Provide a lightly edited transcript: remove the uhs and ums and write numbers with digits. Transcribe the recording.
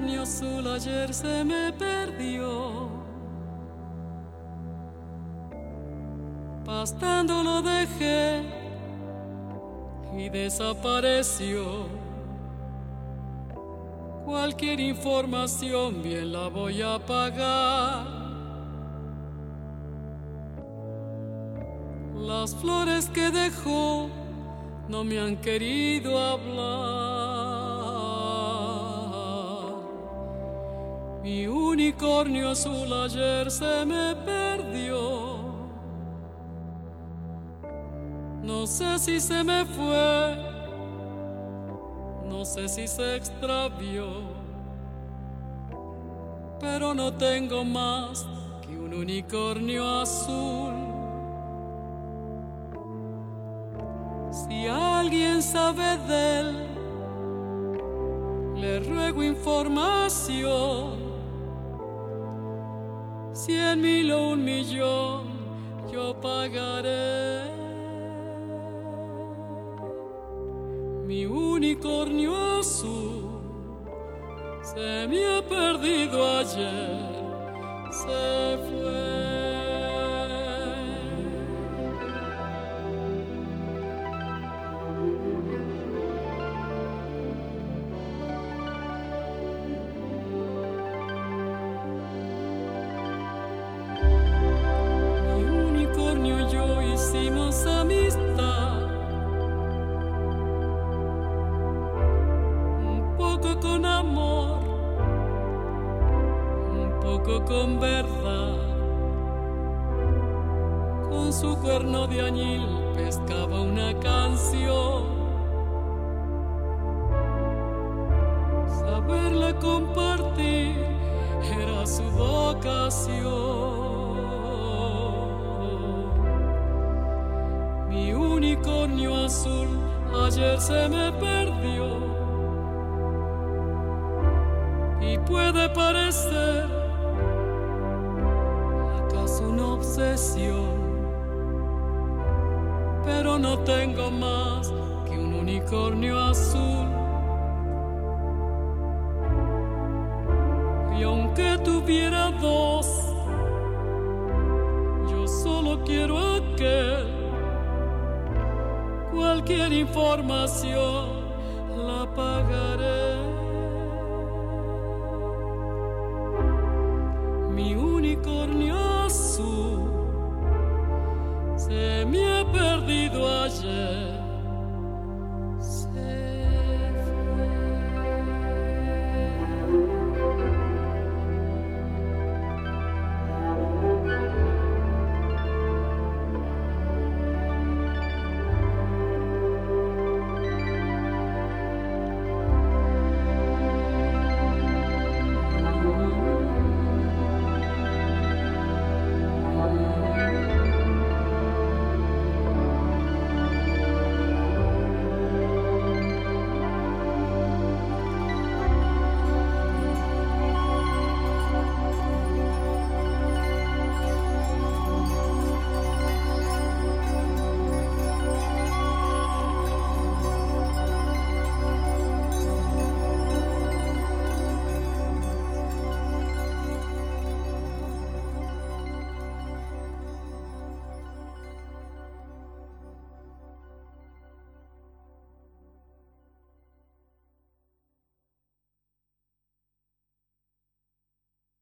unicornio azul ayer se me perdió. Pastando lo dejé y desapareció. Cualquier información bien la voy a pagar. Las flores que dejó no me han querido hablar. Mi unicornio azul ayer se me perdió. No sé si se me fue, no sé si se extravió, pero no tengo más que un unicornio azul. Si alguien sabe de él, le ruego información. 100,000 o 1,000,000 yo pagaré. Mi unicornio azul se me ha perdido ayer, se fue. Mi unicornio y yo hicimos amistad. Con amor, un poco con verdad. Con su cuerno de añil pescaba una canción. Saberla compartir era su vocación. Mi unicornio azul ayer se me perdió. Y puede parecer acaso una obsesión, pero no tengo más que un unicornio azul. Y aunque tuviera dos, yo solo quiero aquel. Cualquier información